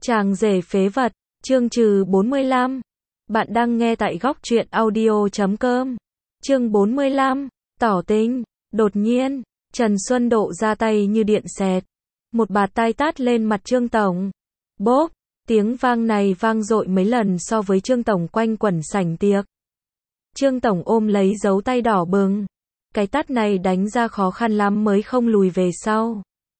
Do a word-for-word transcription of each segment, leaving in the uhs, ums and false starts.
Chàng rể phế vật, chương trừ bốn mươi lăm. Bạn đang nghe tại góc truyện audio chấm com. Chương bốn mươi lăm, tỏ tình. Đột nhiên, Trần Xuân Độ ra tay như điện xẹt. Một bạt tai tát lên mặt Trương Tổng. Bốp, tiếng vang này vang dội mấy lần so với Trương Tổng quanh quẩn sảnh tiệc. Trương Tổng ôm lấy dấu tay đỏ bừng. Cái tát này đánh ra khó khăn lắm mới không lùi về sau.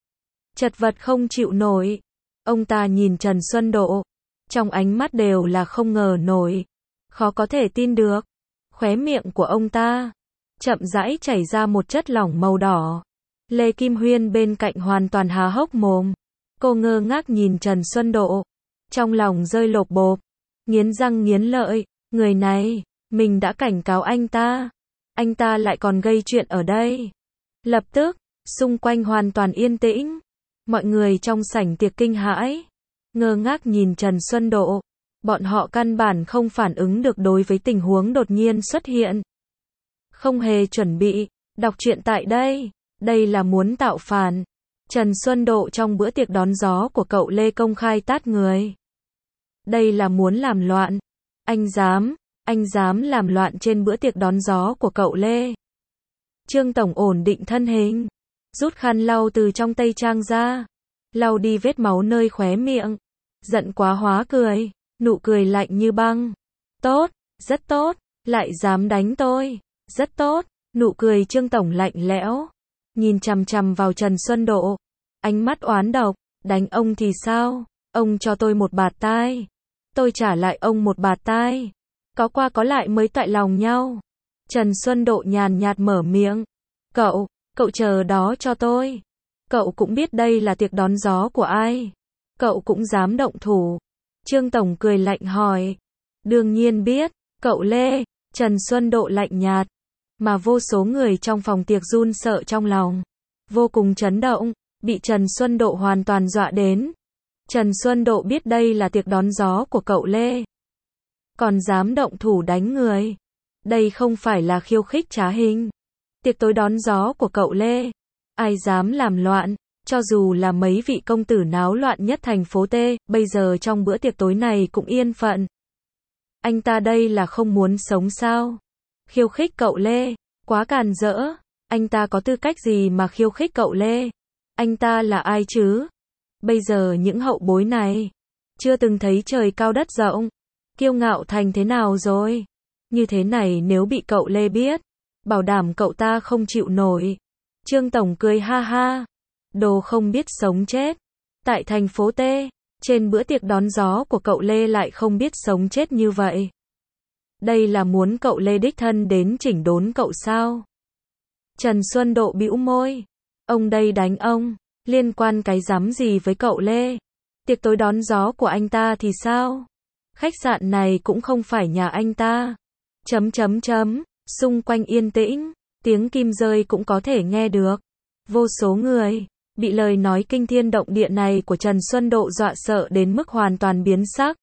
Chật vật không chịu nổi. Ông ta nhìn Trần Xuân Độ. Trong ánh mắt đều là không ngờ nổi. Khó có thể tin được. Khóe miệng của ông ta chậm rãi chảy ra một chất lỏng màu đỏ. Lê Kim Huyên bên cạnh hoàn toàn há hốc mồm. Cô ngơ ngác nhìn Trần Xuân Độ. Trong lòng rơi lột bột. Nghiến răng nghiến lợi. Người này, mình đã cảnh cáo anh ta. Anh ta lại còn gây chuyện ở đây. Lập tức, xung quanh hoàn toàn yên tĩnh. Mọi người trong sảnh tiệc kinh hãi. Ngơ ngác nhìn Trần Xuân Độ. Bọn họ căn bản không phản ứng được đối với tình huống đột nhiên xuất hiện. Không hề chuẩn bị. Đọc truyện tại đây. Đây là muốn tạo phản. Trần Xuân Độ trong bữa tiệc đón gió của cậu Lê công khai tát người. Đây là muốn làm loạn. Anh dám, anh dám làm loạn trên bữa tiệc đón gió của cậu Lê. Trương Tổng ổn định thân hình. Rút khăn lau từ trong tây trang ra. Lau đi vết máu nơi khóe miệng. Giận quá hóa cười. Nụ cười lạnh như băng. Tốt, rất tốt. Lại dám đánh tôi. Rất tốt. Nụ cười Trương Tổng lạnh lẽo. Nhìn chằm chằm vào Trần Xuân Độ. Ánh mắt oán độc. Đánh ông thì sao? Ông cho tôi một bạt tai. Tôi trả lại ông một bạt tai. Có qua có lại mới tại lòng nhau. Trần Xuân Độ nhàn nhạt mở miệng. Cậu, cậu chờ đó cho tôi. Cậu cũng biết đây là tiệc đón gió của ai. Cậu cũng dám động thủ. Trương Tổng cười lạnh hỏi. Đương nhiên biết, cậu Lê. Trần Xuân Độ lạnh nhạt. Mà vô số người trong phòng tiệc run sợ trong lòng. Vô cùng chấn động, bị Trần Xuân Độ hoàn toàn dọa đến. Trần Xuân Độ biết đây là tiệc đón gió của cậu Lê. Còn dám động thủ đánh người. Đây không phải là khiêu khích trá hình. Tiệc tối đón gió của cậu Lê. Ai dám làm loạn, cho dù là mấy vị công tử náo loạn nhất thành phố T, bây giờ trong bữa tiệc tối này cũng yên phận. Anh ta đây là không muốn sống sao? Khiêu khích cậu Lê, quá càn rỡ. Anh ta có tư cách gì mà khiêu khích cậu Lê? Anh ta là ai chứ? Bây giờ những hậu bối này, chưa từng thấy trời cao đất rộng. Kiêu ngạo thành thế nào rồi? Như thế này nếu bị cậu Lê biết, bảo đảm cậu ta không chịu nổi. Trương Tổng cười ha ha. Đồ không biết sống chết. Tại thành phố T, trên bữa tiệc đón gió của cậu Lê lại không biết sống chết như vậy. Đây là muốn cậu Lê đích thân đến chỉnh đốn cậu sao? Trần Xuân Độ bĩu môi. Ông đây đánh ông, liên quan cái rắm gì với cậu Lê? Tiệc tối đón gió của anh ta thì sao? Khách sạn này cũng không phải nhà anh ta. Chấm chấm chấm, xung quanh yên tĩnh, tiếng kim rơi cũng có thể nghe được. Vô số người, bị lời nói kinh thiên động địa này của Trần Xuân Độ dọa sợ đến mức hoàn toàn biến sắc.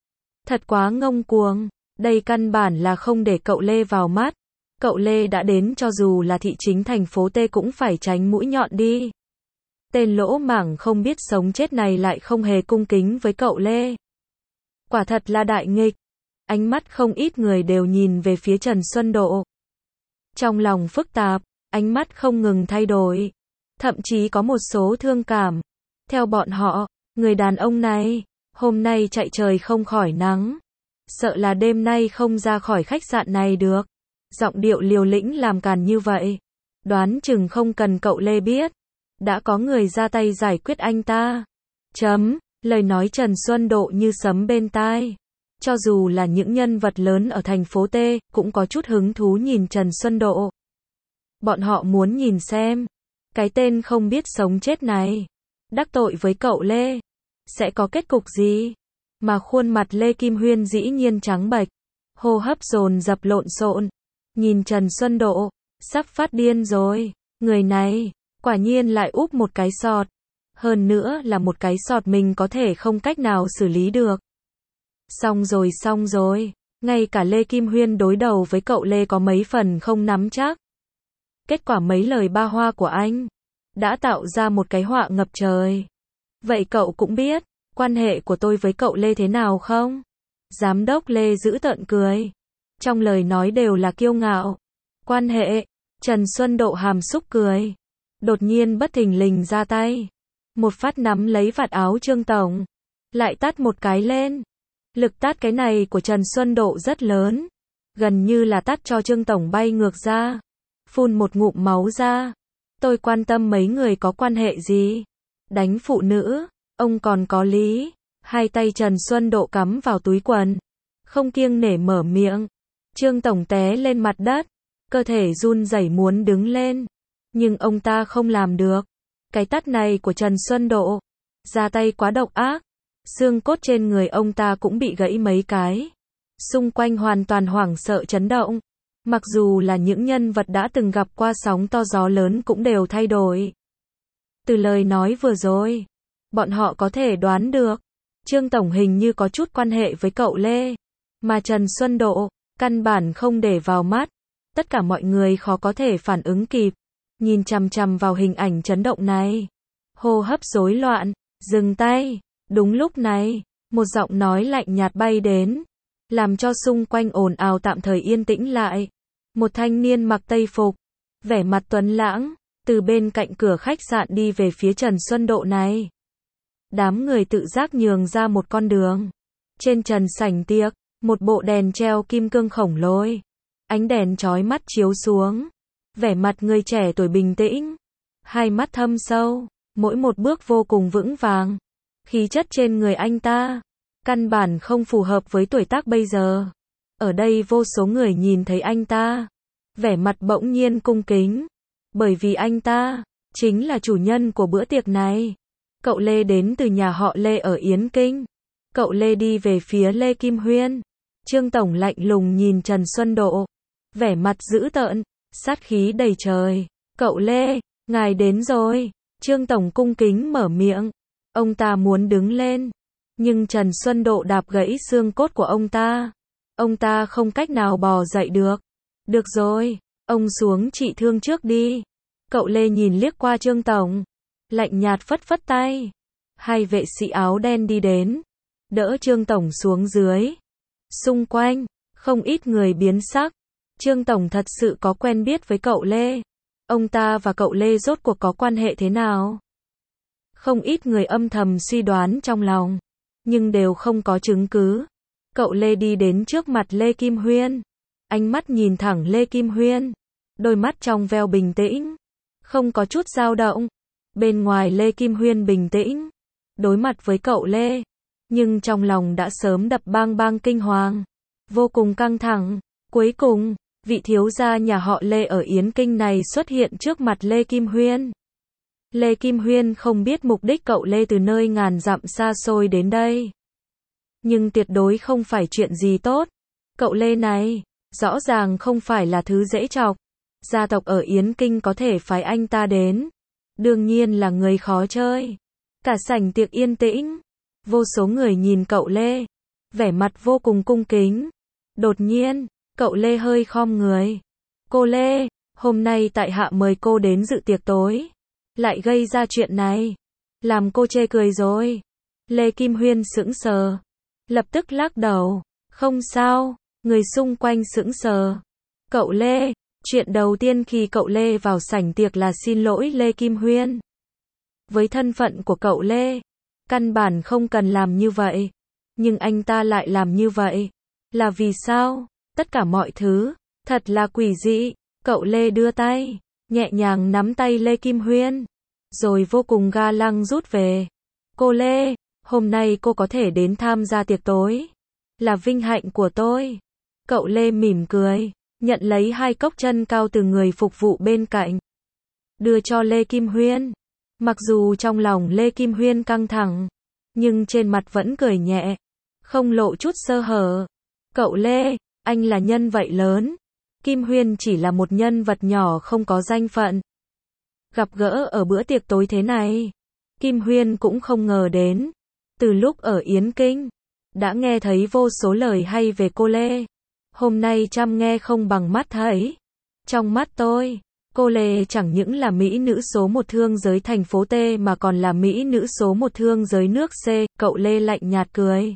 Thật quá ngông cuồng, đây căn bản là không để cậu Lê vào mắt. Cậu Lê đã đến cho dù là thị chính thành phố T cũng phải tránh mũi nhọn đi. Tên lỗ mảng không biết sống chết này lại không hề cung kính với cậu Lê. Quả thật là đại nghịch. Ánh mắt không ít người đều nhìn về phía Trần Xuân Độ. Trong lòng phức tạp, ánh mắt không ngừng thay đổi. Thậm chí có một số thương cảm. Theo bọn họ, người đàn ông này, hôm nay chạy trời không khỏi nắng. Sợ là đêm nay không ra khỏi khách sạn này được. Giọng điệu liều lĩnh làm càn như vậy. Đoán chừng không cần cậu Lê biết. Đã có người ra tay giải quyết anh ta. Chấm, lời nói Trần Xuân Độ như sấm bên tai. Cho dù là những nhân vật lớn ở thành phố T, cũng có chút hứng thú nhìn Trần Xuân Độ. Bọn họ muốn nhìn xem. Cái tên không biết sống chết này. Đắc tội với cậu Lê. Sẽ có kết cục gì? Mà khuôn mặt Lê Kim Huyên dĩ nhiên trắng bệch. Hô hấp dồn dập lộn xộn. Nhìn Trần Xuân Độ. Sắp phát điên rồi. Người này, quả nhiên lại úp một cái sọt. Hơn nữa là một cái sọt mình có thể không cách nào xử lý được. Xong rồi xong rồi. Ngay cả Lê Kim Huyên đối đầu với cậu Lê có mấy phần không nắm chắc. Kết quả mấy lời ba hoa của anh đã tạo ra một cái họa ngập trời. Vậy cậu cũng biết, quan hệ của tôi với cậu Lê thế nào không? Giám đốc Lê giễu tợn cười. Trong lời nói đều là kiêu ngạo. Quan hệ, Trần Xuân Độ hàm xúc cười. Đột nhiên bất thình lình ra tay. Một phát nắm lấy vạt áo Trương Tổng. Lại tát một cái lên. Lực tát cái này của Trần Xuân Độ rất lớn. Gần như là tát cho Trương Tổng bay ngược ra. Phun một ngụm máu ra. Tôi quan tâm mấy người có quan hệ gì. Đánh phụ nữ, ông còn có lý. Hai tay Trần Xuân Độ cắm vào túi quần. Không kiêng nể mở miệng. Trương Tổng té lên mặt đất. Cơ thể run rẩy muốn đứng lên. Nhưng ông ta không làm được. Cái tát này của Trần Xuân Độ. Ra tay quá độc ác. Xương cốt trên người ông ta cũng bị gãy mấy cái. Xung quanh hoàn toàn hoảng sợ chấn động. Mặc dù là những nhân vật đã từng gặp qua sóng to gió lớn cũng đều thay đổi. Từ lời nói vừa rồi, bọn họ có thể đoán được. Trương Tổng hình như có chút quan hệ với cậu Lê. Mà Trần Xuân Độ, căn bản không để vào mắt. Tất cả mọi người khó có thể phản ứng kịp. Nhìn chằm chằm vào hình ảnh chấn động này. Hô hấp rối loạn, dừng tay. Đúng lúc này, một giọng nói lạnh nhạt bay đến. Làm cho xung quanh ồn ào tạm thời yên tĩnh lại. Một thanh niên mặc tây phục, vẻ mặt tuấn lãng, từ bên cạnh cửa khách sạn đi về phía Trần Xuân Độ này. Đám người tự giác nhường ra một con đường. Trên trần sảnh tiệc, một bộ đèn treo kim cương khổng lồ. Ánh đèn chói mắt chiếu xuống. Vẻ mặt người trẻ tuổi bình tĩnh. Hai mắt thâm sâu, mỗi một bước vô cùng vững vàng. Khí chất trên người anh ta, căn bản không phù hợp với tuổi tác bây giờ. Ở đây vô số người nhìn thấy anh ta. Vẻ mặt bỗng nhiên cung kính. Bởi vì anh ta, chính là chủ nhân của bữa tiệc này. Cậu Lê đến từ nhà họ Lê ở Yến Kinh. Cậu Lê đi về phía Lê Kim Huyên. Trương Tổng lạnh lùng nhìn Trần Xuân Độ. Vẻ mặt dữ tợn, sát khí đầy trời. Cậu Lê, ngài đến rồi. Trương Tổng cung kính mở miệng. Ông ta muốn đứng lên. Nhưng Trần Xuân Độ đạp gãy xương cốt của ông ta. Ông ta không cách nào bò dậy được. Được rồi, ông xuống trị thương trước đi. Cậu Lê nhìn liếc qua Trương Tổng. Lạnh nhạt phất phất tay. Hai vệ sĩ áo đen đi đến. Đỡ Trương Tổng xuống dưới. Xung quanh, không ít người biến sắc. Trương Tổng thật sự có quen biết với cậu Lê. Ông ta và cậu Lê rốt cuộc có quan hệ thế nào? Không ít người âm thầm suy đoán trong lòng. Nhưng đều không có chứng cứ. Cậu Lê đi đến trước mặt Lê Kim Huyên. Ánh mắt nhìn thẳng Lê Kim Huyên. Đôi mắt trong veo bình tĩnh. Không có chút dao động. Bên ngoài Lê Kim Huyên bình tĩnh. Đối mặt với cậu Lê. Nhưng trong lòng đã sớm đập bang bang kinh hoàng. Vô cùng căng thẳng. Cuối cùng, vị thiếu gia nhà họ Lê ở Yến Kinh này xuất hiện trước mặt Lê Kim Huyên. Lê Kim Huyên không biết mục đích cậu Lê từ nơi ngàn dặm xa xôi đến đây. Nhưng tuyệt đối không phải chuyện gì tốt. Cậu Lê này, rõ ràng không phải là thứ dễ chọc. Gia tộc ở Yến Kinh có thể phái anh ta đến. Đương nhiên là người khó chơi. Cả sảnh tiệc yên tĩnh. Vô số người nhìn cậu Lê. Vẻ mặt vô cùng cung kính. Đột nhiên, cậu Lê hơi khom người. Cô Lê, hôm nay tại hạ mời cô đến dự tiệc tối. Lại gây ra chuyện này. Làm cô chê cười rồi. Lê Kim Huyên sững sờ. Lập tức lắc đầu. Không sao. Người xung quanh sững sờ. Cậu Lê. Chuyện đầu tiên khi cậu Lê vào sảnh tiệc là xin lỗi Lê Kim Huyên. Với thân phận của cậu Lê, căn bản không cần làm như vậy. Nhưng anh ta lại làm như vậy. Là vì sao? Tất cả mọi thứ, thật là quỷ dị. Cậu Lê đưa tay, nhẹ nhàng nắm tay Lê Kim Huyên. Rồi vô cùng ga lăng rút về. Cô Lê, hôm nay cô có thể đến tham gia tiệc tối. Là vinh hạnh của tôi. Cậu Lê mỉm cười. Nhận lấy hai cốc chân cao từ người phục vụ bên cạnh. Đưa cho Lê Kim Huyên. Mặc dù trong lòng Lê Kim Huyên căng thẳng. Nhưng trên mặt vẫn cười nhẹ. Không lộ chút sơ hở. Cậu Lê, anh là nhân vật lớn. Kim Huyên chỉ là một nhân vật nhỏ không có danh phận. Gặp gỡ ở bữa tiệc tối thế này. Kim Huyên cũng không ngờ đến. Từ lúc ở Yến Kinh, đã nghe thấy vô số lời hay về cô Lê. Hôm nay chăm nghe không bằng mắt thấy. Trong mắt tôi, Cô Lê chẳng những là mỹ nữ số một thương giới thành phố T mà còn là mỹ nữ số một thương giới nước C, cậu Lê lạnh nhạt cười.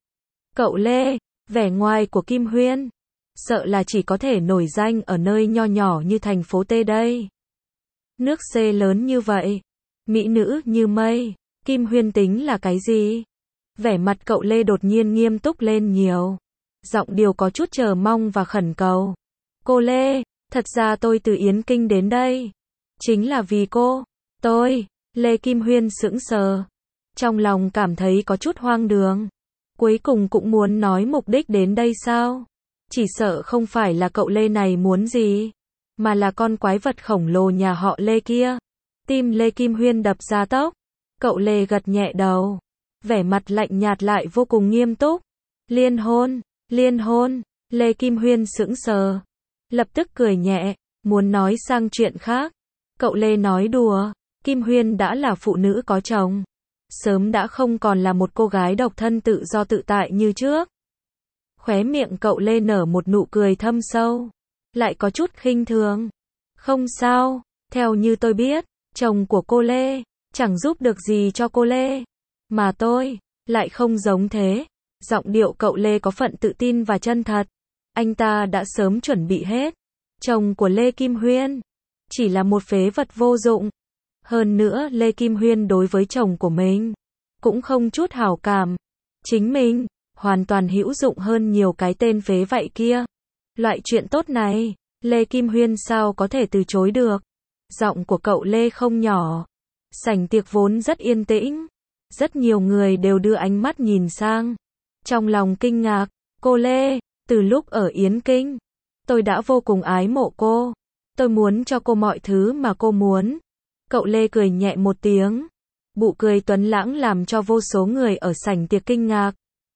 Cậu Lê, vẻ ngoài của Kim Huyên, sợ là chỉ có thể nổi danh ở nơi nho nhỏ như thành phố T đây. Nước C lớn như vậy, mỹ nữ như mây, Kim Huyên tính là cái gì? Vẻ mặt cậu Lê đột nhiên nghiêm túc lên nhiều. Giọng điệu có chút chờ mong và khẩn cầu. Cô Lê, thật ra tôi từ Yến Kinh đến đây. Chính là vì cô. Tôi, Lê Kim Huyên sững sờ. Trong lòng cảm thấy có chút hoang đường. Cuối cùng cũng muốn nói mục đích đến đây sao? Chỉ sợ không phải là cậu Lê này muốn gì, mà là con quái vật khổng lồ nhà họ Lê kia. Tim Lê Kim Huyên đập ra tốc. Cậu Lê gật nhẹ đầu. Vẻ mặt lạnh nhạt lại vô cùng nghiêm túc. Liên hôn, liên hôn, Lê Kim Huyên sững sờ. Lập tức cười nhẹ, muốn nói sang chuyện khác. Cậu Lê nói đùa, Kim Huyên đã là phụ nữ có chồng. Sớm đã không còn là một cô gái độc thân tự do tự tại như trước. Khóe miệng cậu Lê nở một nụ cười thâm sâu. Lại có chút khinh thường. Không sao, theo như tôi biết, chồng của cô Lê chẳng giúp được gì cho cô Lê. Mà tôi, lại không giống thế. Giọng điệu cậu Lê có phần tự tin và chân thật. Anh ta đã sớm chuẩn bị hết. Chồng của Lê Kim Huyên chỉ là một phế vật vô dụng. Hơn nữa Lê Kim Huyên đối với chồng của mình cũng không chút hảo cảm. Chính mình hoàn toàn hữu dụng hơn nhiều cái tên phế vậy kia. Loại chuyện tốt này, Lê Kim Huyên sao có thể từ chối được. Giọng của cậu Lê không nhỏ. Sảnh tiệc vốn rất yên tĩnh. Rất nhiều người đều đưa ánh mắt nhìn sang. Trong lòng kinh ngạc, cô Lê, từ lúc ở Yến Kinh, tôi đã vô cùng ái mộ cô. Tôi muốn cho cô mọi thứ mà cô muốn. Cậu Lê cười nhẹ một tiếng. Bụ cười tuấn lãng làm cho vô số người ở sảnh tiệc kinh ngạc.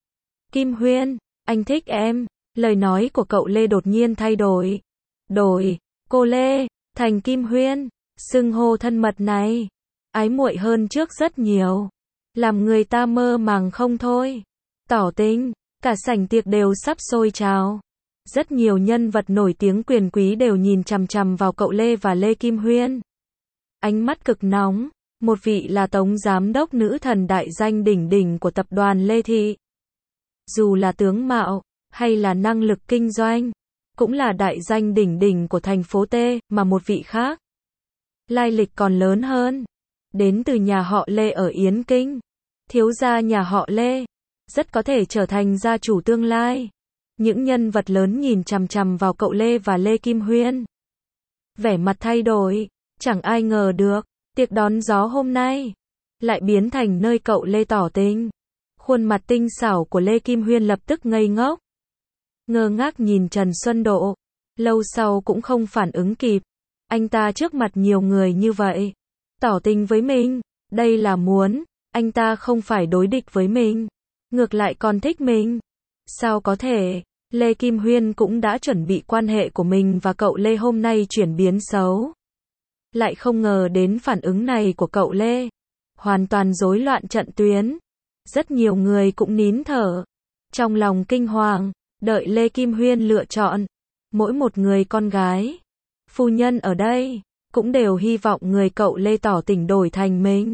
Kim Huyên, anh thích em. Lời nói của cậu Lê đột nhiên thay đổi. Đổi, cô Lê, thành Kim Huyên. Xưng hô thân mật này, ái muội hơn trước rất nhiều. Làm người ta mơ màng không thôi. Tỏ tình, cả sảnh tiệc đều sắp sôi trào. Rất nhiều nhân vật nổi tiếng quyền quý đều nhìn chằm chằm vào cậu Lê và Lê Kim Huyên. Ánh mắt cực nóng, một vị là tổng giám đốc nữ thần đại danh đỉnh đỉnh của tập đoàn Lê Thị. Dù là tướng mạo, hay là năng lực kinh doanh, cũng là đại danh đỉnh đỉnh của thành phố T, mà một vị khác. Lai lịch còn lớn hơn. Đến từ nhà họ Lê ở Yến Kinh. Thiếu gia nhà họ Lê. Rất có thể trở thành gia chủ tương lai. Những nhân vật lớn nhìn chằm chằm vào cậu Lê và Lê Kim Huyên. Vẻ mặt thay đổi. Chẳng ai ngờ được. Tiệc đón gió hôm nay lại biến thành nơi cậu Lê tỏ tình. Khuôn mặt tinh xảo của Lê Kim Huyên lập tức ngây ngốc. Ngơ ngác nhìn Trần Xuân Độ. Lâu sau cũng không phản ứng kịp. Anh ta trước mặt nhiều người như vậy. Tỏ tình với mình. Đây là muốn. Anh ta không phải đối địch với mình. Ngược lại còn thích mình. Sao có thể? Lê Kim Huyên cũng đã chuẩn bị quan hệ của mình và cậu Lê hôm nay chuyển biến xấu. Lại không ngờ đến phản ứng này của cậu Lê. Hoàn toàn rối loạn trận tuyến. Rất nhiều người cũng nín thở. Trong lòng kinh hoàng. Đợi Lê Kim Huyên lựa chọn. Mỗi một người con gái. Phu nhân ở đây. Cũng đều hy vọng người cậu Lê tỏ tình đổi thành mình.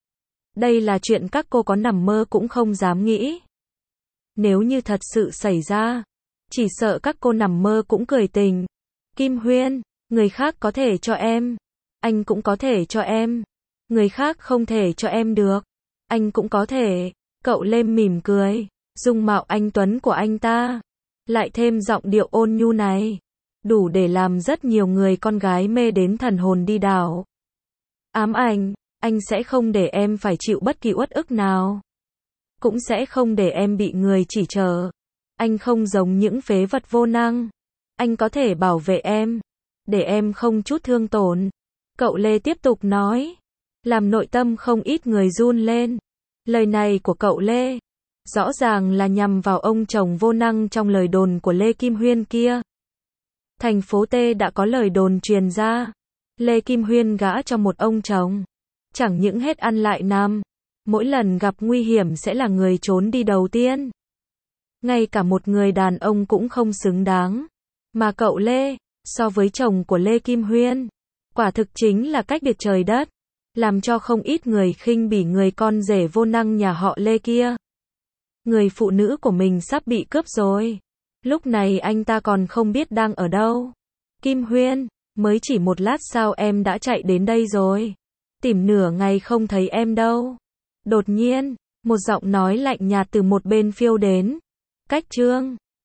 Đây là chuyện các cô có nằm mơ cũng không dám nghĩ. Nếu như thật sự xảy ra, chỉ sợ các cô nằm mơ cũng cười tình. Kim Huyên, người khác có thể cho em. Anh cũng có thể cho em. Người khác không thể cho em được. Anh cũng có thể. Cậu Lê mỉm cười. Dung mạo anh tuấn của anh ta. Lại thêm giọng điệu ôn nhu này. Đủ để làm rất nhiều người con gái mê đến thần hồn đi đảo. Ám ảnh, anh sẽ không để em phải chịu bất kỳ uất ức nào. Cũng sẽ không để em bị người chỉ trỏ. Anh không giống những phế vật vô năng. Anh có thể bảo vệ em. Để em không chút thương tổn. Cậu Lê tiếp tục nói. Làm nội tâm không ít người run lên. Lời này của cậu Lê rõ ràng là nhằm vào ông chồng vô năng trong lời đồn của Lê Kim Huyên kia. Thành phố T đã có lời đồn truyền ra. Lê Kim Huyên gả cho một ông chồng. Chẳng những hết ăn lại nằm. Mỗi lần gặp nguy hiểm sẽ là người trốn đi đầu tiên. Ngay cả một người đàn ông cũng không xứng đáng. Mà cậu Lê, so với chồng của Lê Kim Huyên, Quả thực chính là cách biệt trời đất, làm cho không ít người khinh bỉ người con rể vô năng nhà họ Lê kia. Người phụ nữ của mình sắp bị cướp rồi. Lúc này anh ta còn không biết đang ở đâu. Kim Huyên, mới chỉ một lát sao em đã chạy đến đây rồi? Tìm nửa ngày không thấy em đâu. Đột nhiên, một giọng nói lạnh nhạt từ một bên phiêu đến. Cách Trương